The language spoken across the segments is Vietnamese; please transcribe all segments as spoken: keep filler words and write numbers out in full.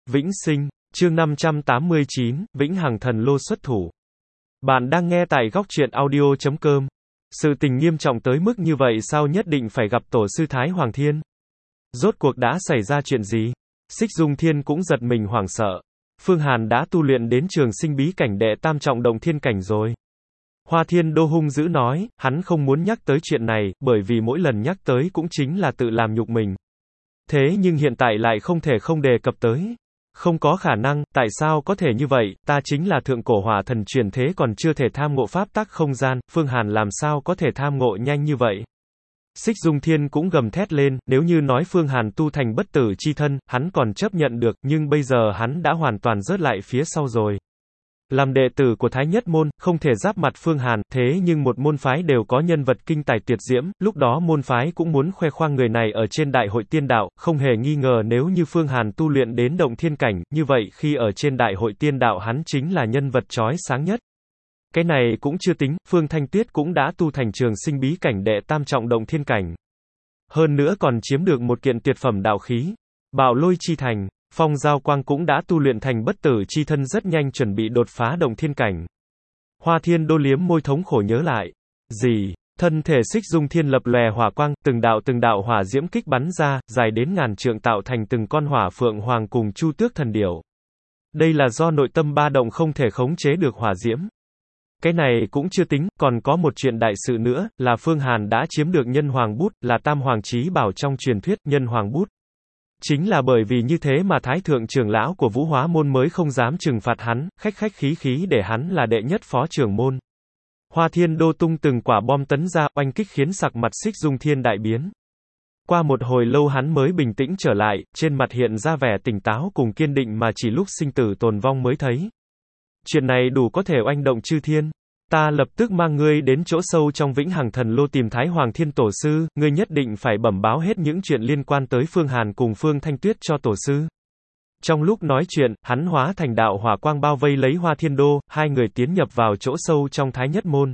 Vĩnh sinh, chương năm trăm tám mươi chín, Vĩnh Hằng Thần Lô xuất thủ. Bạn đang nghe tại góc truyện audio chấm com. Sự tình nghiêm trọng tới mức như vậy sao nhất định phải gặp tổ sư Thái Hoàng Thiên? Rốt cuộc đã xảy ra chuyện gì? Xích Dung Thiên cũng giật mình hoảng sợ. Phương Hàn đã tu luyện đến trường sinh bí cảnh đệ tam trọng động thiên cảnh rồi. Hoa Thiên Đô hung dữ nói, hắn không muốn nhắc tới chuyện này, bởi vì mỗi lần nhắc tới cũng chính là tự làm nhục mình. Thế nhưng hiện tại lại không thể không đề cập tới. Không có khả năng, tại sao có thể như vậy, ta chính là thượng cổ hỏa thần truyền thế còn chưa thể tham ngộ pháp tắc không gian, Phương Hàn làm sao có thể tham ngộ nhanh như vậy. Xích Dung Thiên cũng gầm thét lên, nếu như nói Phương Hàn tu thành bất tử chi thân, hắn còn chấp nhận được, nhưng bây giờ hắn đã hoàn toàn rớt lại phía sau rồi. Làm đệ tử của Thái Nhất Môn, không thể giáp mặt Phương Hàn, thế nhưng một môn phái đều có nhân vật kinh tài tuyệt diễm, lúc đó môn phái cũng muốn khoe khoang người này ở trên đại hội tiên đạo, không hề nghi ngờ nếu như Phương Hàn tu luyện đến động thiên cảnh, như vậy khi ở trên đại hội tiên đạo hắn chính là nhân vật chói sáng nhất. Cái này cũng chưa tính, Phương Thanh Tuyết cũng đã tu thành trường sinh bí cảnh đệ tam trọng động thiên cảnh. Hơn nữa còn chiếm được một kiện tuyệt phẩm đạo khí, Bạo Lôi chi thành. Phong Giao Quang cũng đã tu luyện thành bất tử chi thân rất nhanh chuẩn bị đột phá động thiên cảnh. Hoa Thiên Đô liếm môi thống khổ nhớ lại. Gì? Thân thể Xích Dung Thiên lập lòe hỏa quang, từng đạo từng đạo hỏa diễm kích bắn ra, dài đến ngàn trượng tạo thành từng con hỏa phượng hoàng cùng chu tước thần điểu. Đây là do nội tâm ba động không thể khống chế được hỏa diễm. Cái này cũng chưa tính, còn có một chuyện đại sự nữa, là Phương Hàn đã chiếm được nhân hoàng bút, là tam hoàng chí bảo trong truyền thuyết, nhân hoàng bút. Chính là bởi vì như thế mà Thái Thượng trưởng lão của Vũ Hóa Môn mới không dám trừng phạt hắn, khách khách khí khí để hắn là đệ nhất phó trưởng môn. Hoa Thiên Đô tung từng quả bom tấn ra, oanh kích khiến sắc mặt Xích Dung Thiên đại biến. Qua một hồi lâu hắn mới bình tĩnh trở lại, trên mặt hiện ra vẻ tỉnh táo cùng kiên định mà chỉ lúc sinh tử tồn vong mới thấy. Chuyện này đủ có thể oanh động chư thiên. Ta lập tức mang ngươi đến chỗ sâu trong Vĩnh Hằng Thần Lô tìm Thái Hoàng Thiên Tổ Sư, ngươi nhất định phải bẩm báo hết những chuyện liên quan tới Phương Hàn cùng Phương Thanh Tuyết cho Tổ Sư. Trong lúc nói chuyện, hắn hóa thành đạo hỏa quang bao vây lấy Hoa Thiên Đô, hai người tiến nhập vào chỗ sâu trong Thái Nhất Môn.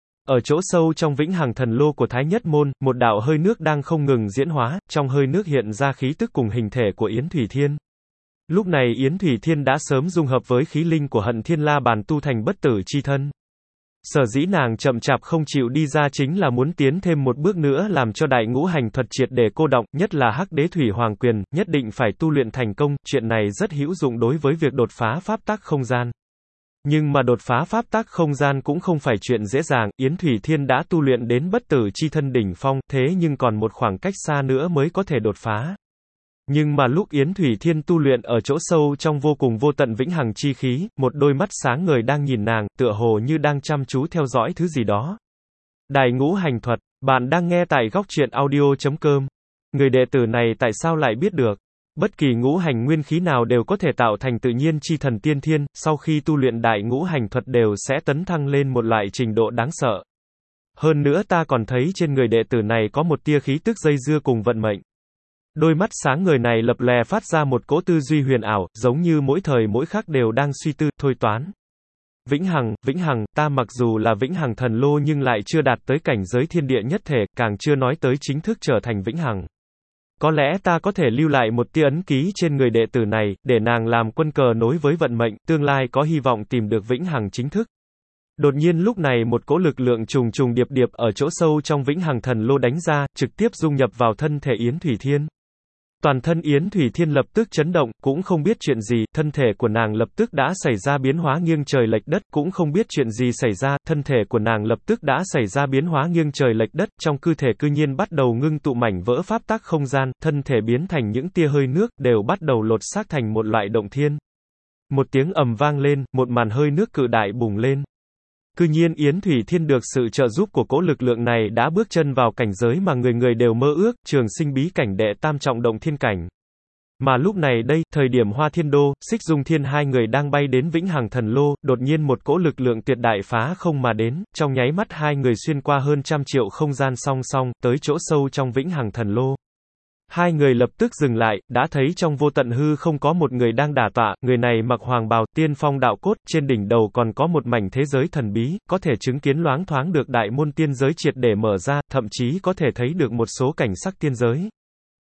Ở chỗ sâu trong Vĩnh Hằng Thần Lô của Thái Nhất Môn, một đạo hơi nước đang không ngừng diễn hóa, trong hơi nước hiện ra khí tức cùng hình thể của Yến Thủy Thiên. Lúc này Yến Thủy Thiên đã sớm dung hợp với khí linh của Hận Thiên La Bàn tu thành bất tử chi thân. Sở dĩ nàng chậm chạp không chịu đi ra chính là muốn tiến thêm một bước nữa làm cho đại ngũ hành thuật triệt để cô động, nhất là Hắc Đế Thủy Hoàng Quyền, nhất định phải tu luyện thành công, chuyện này rất hữu dụng đối với việc đột phá pháp tắc không gian. Nhưng mà đột phá pháp tắc không gian cũng không phải chuyện dễ dàng, Yến Thủy Thiên đã tu luyện đến bất tử chi thân đỉnh phong, thế nhưng còn một khoảng cách xa nữa mới có thể đột phá. Nhưng mà lúc Yến Thủy Thiên tu luyện ở chỗ sâu trong vô cùng vô tận vĩnh hằng chi khí, một đôi mắt sáng ngời đang nhìn nàng, tựa hồ như đang chăm chú theo dõi thứ gì đó. Đại ngũ hành thuật, bạn đang nghe tại góc truyện audio chấm com. Người đệ tử này tại sao lại biết được? Bất kỳ ngũ hành nguyên khí nào đều có thể tạo thành tự nhiên chi thần tiên thiên, sau khi tu luyện đại ngũ hành thuật đều sẽ tấn thăng lên một loại trình độ đáng sợ. Hơn nữa ta còn thấy trên người đệ tử này có một tia khí tức dây dưa cùng vận mệnh. Đôi mắt sáng người này lập lè phát ra một cỗ tư duy huyền ảo, giống như mỗi thời mỗi khắc đều đang suy tư, thôi toán. Vĩnh Hằng, Vĩnh Hằng, ta mặc dù là Vĩnh Hằng Thần Lô nhưng lại chưa đạt tới cảnh giới thiên địa nhất thể, càng chưa nói tới chính thức trở thành Vĩnh Hằng. Có lẽ ta có thể lưu lại một tia ấn ký trên người đệ tử này, để nàng làm quân cờ nối với vận mệnh, tương lai có hy vọng tìm được Vĩnh Hằng chính thức. Đột nhiên lúc này một cỗ lực lượng trùng trùng điệp điệp ở chỗ sâu trong Vĩnh Hằng Thần Lô đánh ra, trực tiếp dung nhập vào thân thể Yến Thủy Thiên. Toàn thân Yến Thủy Thiên lập tức chấn động, cũng không biết chuyện gì, thân thể của nàng lập tức đã xảy ra biến hóa nghiêng trời lệch đất, cũng không biết chuyện gì xảy ra, thân thể của nàng lập tức đã xảy ra biến hóa nghiêng trời lệch đất, trong cơ thể cư nhiên bắt đầu ngưng tụ mảnh vỡ pháp tắc không gian, thân thể biến thành những tia hơi nước, đều bắt đầu lột xác thành một loại động thiên. Một tiếng ầm vang lên, một màn hơi nước cự đại bùng lên. Cư nhiên Yến Thủy Thiên được sự trợ giúp của cỗ lực lượng này đã bước chân vào cảnh giới mà người người đều mơ ước, trường sinh bí cảnh đệ tam trọng động thiên cảnh. Mà lúc này đây, thời điểm Hoa Thiên Đô, Xích Dung Thiên hai người đang bay đến Vĩnh Hằng Thần Lô, đột nhiên một cỗ lực lượng tuyệt đại phá không mà đến, trong nháy mắt hai người xuyên qua hơn trăm triệu không gian song song, tới chỗ sâu trong Vĩnh Hằng Thần Lô. Hai người lập tức dừng lại, đã thấy trong vô tận hư không có một người đang đả tọa, người này mặc hoàng bào, tiên phong đạo cốt, trên đỉnh đầu còn có một mảnh thế giới thần bí, có thể chứng kiến loáng thoáng được đại môn tiên giới triệt để mở ra, thậm chí có thể thấy được một số cảnh sắc tiên giới.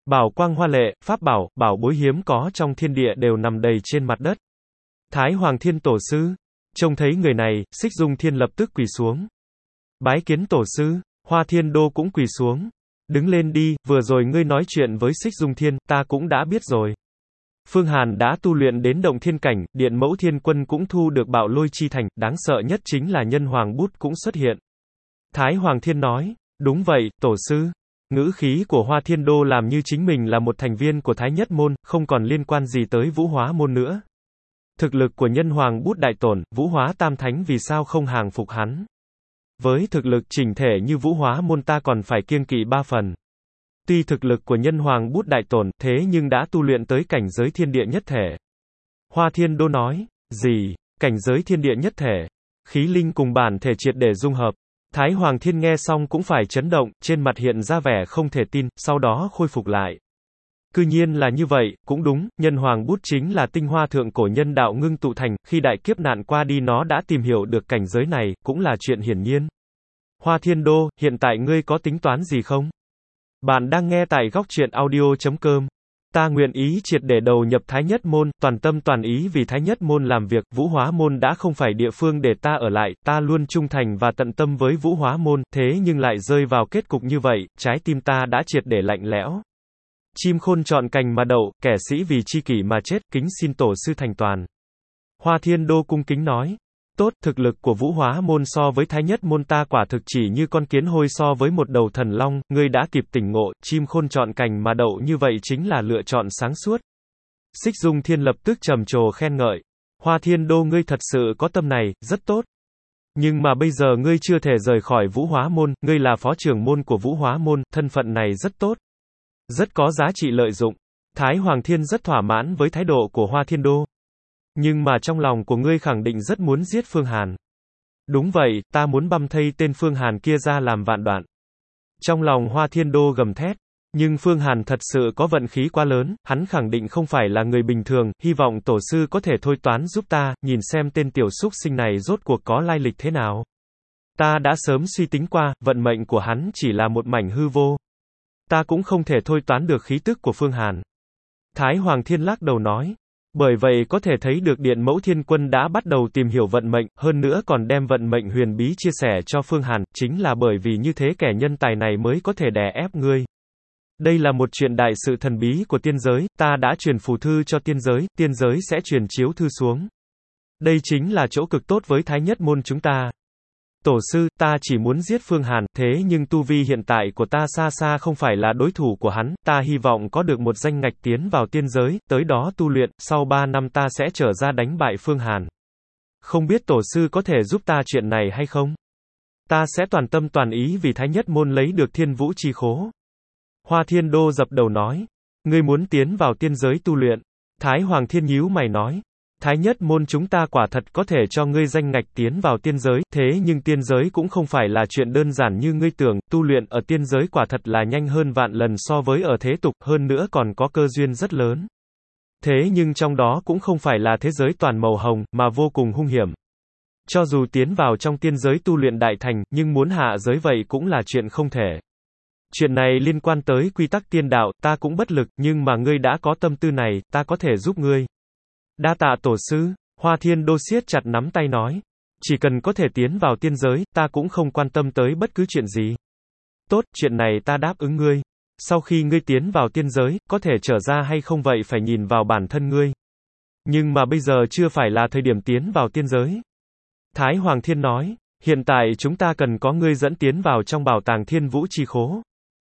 Bảo quang hoa lệ, pháp bảo, bảo bối hiếm có trong thiên địa đều nằm đầy trên mặt đất. Thái Hoàng Thiên Tổ Sư. Trông thấy người này, Xích Dung Thiên lập tức quỳ xuống. Bái kiến Tổ Sư. Hoa Thiên Đô cũng quỳ xuống. Đứng lên đi, vừa rồi ngươi nói chuyện với Xích Dung Thiên, ta cũng đã biết rồi. Phương Hàn đã tu luyện đến động thiên cảnh, Điện Mẫu Thiên Quân cũng thu được bạo lôi chi thành, đáng sợ nhất chính là nhân hoàng bút cũng xuất hiện. Thái Hoàng Thiên nói, đúng vậy, Tổ Sư. Ngữ khí của Hoa Thiên Đô làm như chính mình là một thành viên của Thái Nhất Môn, không còn liên quan gì tới Vũ Hóa Môn nữa. Thực lực của nhân hoàng bút đại tổn, Vũ Hóa Tam Thánh vì sao không hàng phục hắn? Với thực lực chỉnh thể như Vũ Hóa Môn ta còn phải kiêng kỵ ba phần. Tuy thực lực của nhân hoàng bút đại tổn, thế nhưng đã tu luyện tới cảnh giới thiên địa nhất thể. Hoa Thiên Đô nói, gì? Cảnh giới thiên địa nhất thể? Khí linh cùng bản thể triệt để dung hợp. Thái Hoàng Thiên nghe xong cũng phải chấn động, trên mặt hiện ra vẻ không thể tin, sau đó khôi phục lại. Cư nhiên là như vậy, cũng đúng, nhân hoàng bút chính là tinh hoa thượng cổ nhân đạo ngưng tụ thành, khi đại kiếp nạn qua đi nó đã tìm hiểu được cảnh giới này, cũng là chuyện hiển nhiên. Hoa Thiên Đô, hiện tại ngươi có tính toán gì không? Bạn đang nghe tại góc truyện audio chấm com. Ta nguyện ý triệt để đầu nhập Thái Nhất Môn, toàn tâm toàn ý vì Thái Nhất Môn làm việc, Vũ Hóa Môn đã không phải địa phương để ta ở lại, ta luôn trung thành và tận tâm với Vũ Hóa Môn, thế nhưng lại rơi vào kết cục như vậy, trái tim ta đã triệt để lạnh lẽo. Chim khôn chọn cành mà đậu, kẻ sĩ vì chi kỷ mà chết, kính xin Tổ Sư thành toàn. Hoa Thiên Đô cung kính nói. Tốt, thực lực của Vũ Hóa Môn so với Thái Nhất Môn ta quả thực chỉ như con kiến hôi so với một đầu thần long, ngươi đã kịp tỉnh ngộ, chim khôn chọn cành mà đậu như vậy chính là lựa chọn sáng suốt. Xích Dung Thiên lập tức trầm trồ khen ngợi. Hoa Thiên Đô ngươi thật sự có tâm này, rất tốt. Nhưng mà bây giờ ngươi chưa thể rời khỏi Vũ Hóa Môn, ngươi là phó trưởng môn của Vũ Hóa Môn, thân phận này rất tốt. Rất có giá trị lợi dụng. Thái Hoàng Thiên rất thỏa mãn với thái độ của Hoa Thiên Đô. Nhưng mà trong lòng của ngươi khẳng định rất muốn giết Phương Hàn. Đúng vậy, ta muốn băm thây tên Phương Hàn kia ra làm vạn đoạn. Trong lòng Hoa Thiên Đô gầm thét. Nhưng Phương Hàn thật sự có vận khí quá lớn, hắn khẳng định không phải là người bình thường, hy vọng Tổ Sư có thể thôi toán giúp ta, nhìn xem tên tiểu súc sinh này rốt cuộc có lai lịch thế nào. Ta đã sớm suy tính qua, vận mệnh của hắn chỉ là một mảnh hư vô. Ta cũng không thể thôi toán được khí tức của Phương Hàn. Thái Hoàng Thiên lắc đầu nói. Bởi vậy có thể thấy được Điện Mẫu Thiên Quân đã bắt đầu tìm hiểu vận mệnh, hơn nữa còn đem vận mệnh huyền bí chia sẻ cho Phương Hàn, chính là bởi vì như thế kẻ nhân tài này mới có thể đè ép ngươi. Đây là một chuyện đại sự thần bí của tiên giới, ta đã truyền phù thư cho tiên giới, tiên giới sẽ truyền chiếu thư xuống. Đây chính là chỗ cực tốt với Thái Nhất Môn chúng ta. Tổ Sư, ta chỉ muốn giết Phương Hàn, thế nhưng tu vi hiện tại của ta xa xa không phải là đối thủ của hắn, ta hy vọng có được một danh ngạch tiến vào tiên giới, tới đó tu luyện, sau ba năm ta sẽ trở ra đánh bại Phương Hàn. Không biết Tổ Sư có thể giúp ta chuyện này hay không? Ta sẽ toàn tâm toàn ý vì Thái Nhất Môn lấy được Thiên Vũ chi khố. Hoa Thiên Đô dập đầu nói, ngươi muốn tiến vào tiên giới tu luyện. Thái Hoàng Thiên nhíu mày nói. Thái Nhất Môn chúng ta quả thật có thể cho ngươi danh ngạch tiến vào tiên giới, thế nhưng tiên giới cũng không phải là chuyện đơn giản như ngươi tưởng, tu luyện ở tiên giới quả thật là nhanh hơn vạn lần so với ở thế tục, hơn nữa còn có cơ duyên rất lớn. Thế nhưng trong đó cũng không phải là thế giới toàn màu hồng, mà vô cùng hung hiểm. Cho dù tiến vào trong tiên giới tu luyện đại thành, nhưng muốn hạ giới vậy cũng là chuyện không thể. Chuyện này liên quan tới quy tắc tiên đạo, ta cũng bất lực, nhưng mà ngươi đã có tâm tư này, ta có thể giúp ngươi. Đa tạ Tổ Sư. Hoa Thiên Đô siết chặt nắm tay nói. Chỉ cần có thể tiến vào tiên giới, ta cũng không quan tâm tới bất cứ chuyện gì. Tốt, chuyện này ta đáp ứng ngươi. Sau khi ngươi tiến vào tiên giới, có thể trở ra hay không vậy phải nhìn vào bản thân ngươi. Nhưng mà bây giờ chưa phải là thời điểm tiến vào tiên giới. Thái Hoàng Thiên nói, hiện tại chúng ta cần có ngươi dẫn tiến vào trong bảo tàng Thiên Vũ chi khố.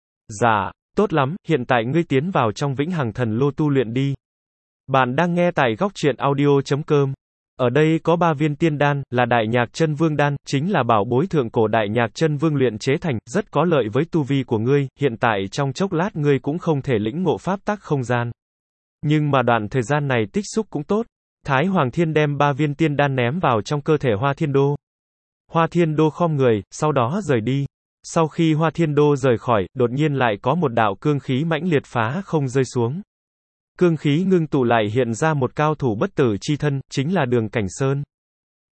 Dạ, tốt lắm, hiện tại ngươi tiến vào trong Vĩnh Hằng Thần Lô tu luyện đi. Bạn đang nghe tại góc truyện audio chấm com. Ở đây có ba viên tiên đan, là Đại Nhạc Chân Vương đan, chính là bảo bối thượng cổ Đại Nhạc Chân Vương luyện chế thành, rất có lợi với tu vi của ngươi, hiện tại trong chốc lát ngươi cũng không thể lĩnh ngộ pháp tắc không gian. Nhưng mà đoạn thời gian này tích xúc cũng tốt. Thái Hoàng Thiên đem ba viên tiên đan ném vào trong cơ thể Hoa Thiên Đô. Hoa Thiên Đô khom người, sau đó rời đi. Sau khi Hoa Thiên Đô rời khỏi, đột nhiên lại có một đạo cương khí mãnh liệt phá không rơi xuống. Cương khí ngưng tụ lại hiện ra một cao thủ bất tử chi thân, chính là Đường Cảnh Sơn.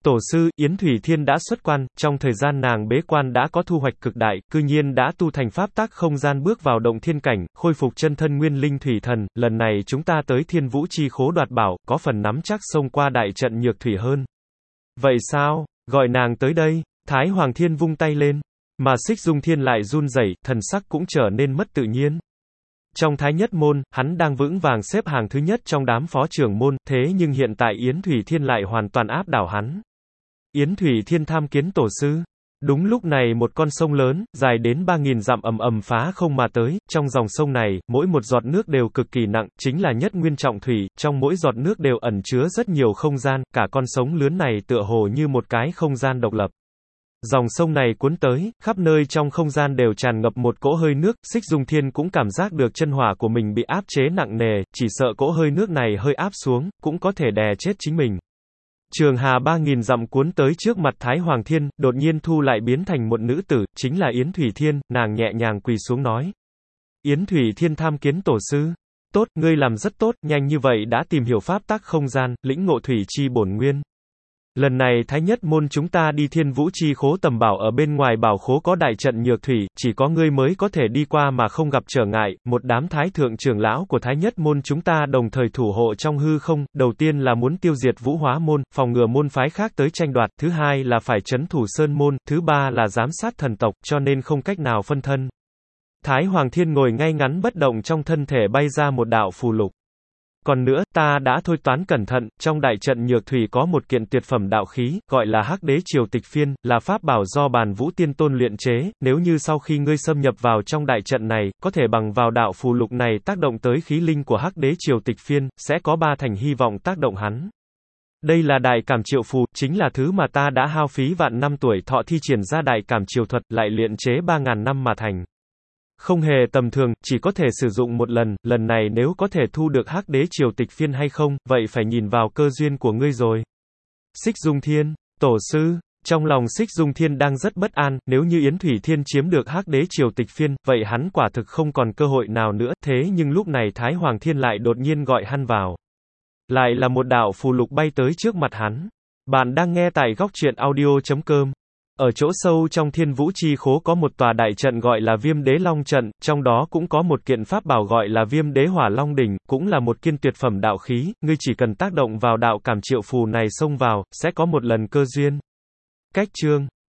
Tổ sư, Yến Thủy Thiên đã xuất quan, trong thời gian nàng bế quan đã có thu hoạch cực đại, cư nhiên đã tu thành pháp tắc không gian bước vào động thiên cảnh, khôi phục chân thân nguyên linh thủy thần, lần này chúng ta tới Thiên Vũ Chi Khố đoạt bảo, có phần nắm chắc xông qua đại trận nhược thủy hơn. Vậy sao? Gọi nàng tới đây. Thái Hoàng Thiên vung tay lên, mà Xích Dung Thiên lại run rẩy, thần sắc cũng trở nên mất tự nhiên. Trong Thái Nhất môn, hắn đang vững vàng xếp hàng thứ nhất trong đám phó trưởng môn, thế nhưng hiện tại Yến Thủy Thiên lại hoàn toàn áp đảo hắn. Yến Thủy Thiên tham kiến tổ sư. Đúng lúc này một con sông lớn, dài đến ba nghìn dặm ầm ầm phá không mà tới, trong dòng sông này, mỗi một giọt nước đều cực kỳ nặng, chính là nhất nguyên trọng thủy, trong mỗi giọt nước đều ẩn chứa rất nhiều không gian, cả con sông lớn này tựa hồ như một cái không gian độc lập. Dòng sông này cuốn tới, khắp nơi trong không gian đều tràn ngập một cỗ hơi nước, Xích Dung Thiên cũng cảm giác được chân hỏa của mình bị áp chế nặng nề, chỉ sợ cỗ hơi nước này hơi áp xuống, cũng có thể đè chết chính mình. Trường hà ba nghìn dặm cuốn tới trước mặt Thái Hoàng Thiên, đột nhiên thu lại biến thành một nữ tử, chính là Yến Thủy Thiên, nàng nhẹ nhàng quỳ xuống nói. Yến Thủy Thiên tham kiến tổ sư. Tốt, ngươi làm rất tốt, nhanh như vậy đã tìm hiểu pháp tắc không gian, lĩnh ngộ thủy chi bổn nguyên. Lần này Thái Nhất môn chúng ta đi Thiên Vũ Chi Khố tầm bảo ở bên ngoài bảo khố có đại trận nhược thủy, chỉ có ngươi mới có thể đi qua mà không gặp trở ngại, một đám thái thượng trưởng lão của Thái Nhất môn chúng ta đồng thời thủ hộ trong hư không, đầu tiên là muốn tiêu diệt Vũ Hóa môn, phòng ngừa môn phái khác tới tranh đoạt, thứ hai là phải trấn thủ Sơn môn, thứ ba là giám sát thần tộc, cho nên không cách nào phân thân. Thái Hoàng Thiên ngồi ngay ngắn bất động trong thân thể bay ra một đạo phù lục. Còn nữa, ta đã thôi toán cẩn thận, trong đại trận nhược thủy có một kiện tuyệt phẩm đạo khí, gọi là Hắc Đế Triều Tịch Phiên, là pháp bảo do Bàn Vũ Tiên Tôn luyện chế, nếu như sau khi ngươi xâm nhập vào trong đại trận này, có thể bằng vào đạo phù lục này tác động tới khí linh của Hắc Đế Triều Tịch Phiên, sẽ có ba thành hy vọng tác động hắn. Đây là đại cảm triệu phù, chính là thứ mà ta đã hao phí vạn năm tuổi thọ thi triển ra đại cảm triều thuật, lại luyện chế ba ngàn năm mà thành. Không hề tầm thường, chỉ có thể sử dụng một lần, lần này nếu có thể thu được Hắc Đế Triều Tịch Phiên hay không, vậy phải nhìn vào cơ duyên của ngươi rồi. Xích Dung Thiên, tổ sư, trong lòng Xích Dung Thiên đang rất bất an, nếu như Yến Thủy Thiên chiếm được Hắc Đế Triều Tịch Phiên, vậy hắn quả thực không còn cơ hội nào nữa, thế nhưng lúc này Thái Hoàng Thiên lại đột nhiên gọi hắn vào. Lại là một đạo phù lục bay tới trước mặt hắn. Bạn đang nghe tại góc truyện audio chấm com. Ở chỗ sâu trong Thiên Vũ Chi Khố có một tòa đại trận gọi là Viêm Đế Long Trận, trong đó cũng có một kiện pháp bảo gọi là Viêm Đế Hỏa Long Đỉnh, cũng là một kiên tuyệt phẩm đạo khí, ngươi chỉ cần tác động vào đạo cảm triệu phù này xông vào, sẽ có một lần cơ duyên. Cách chương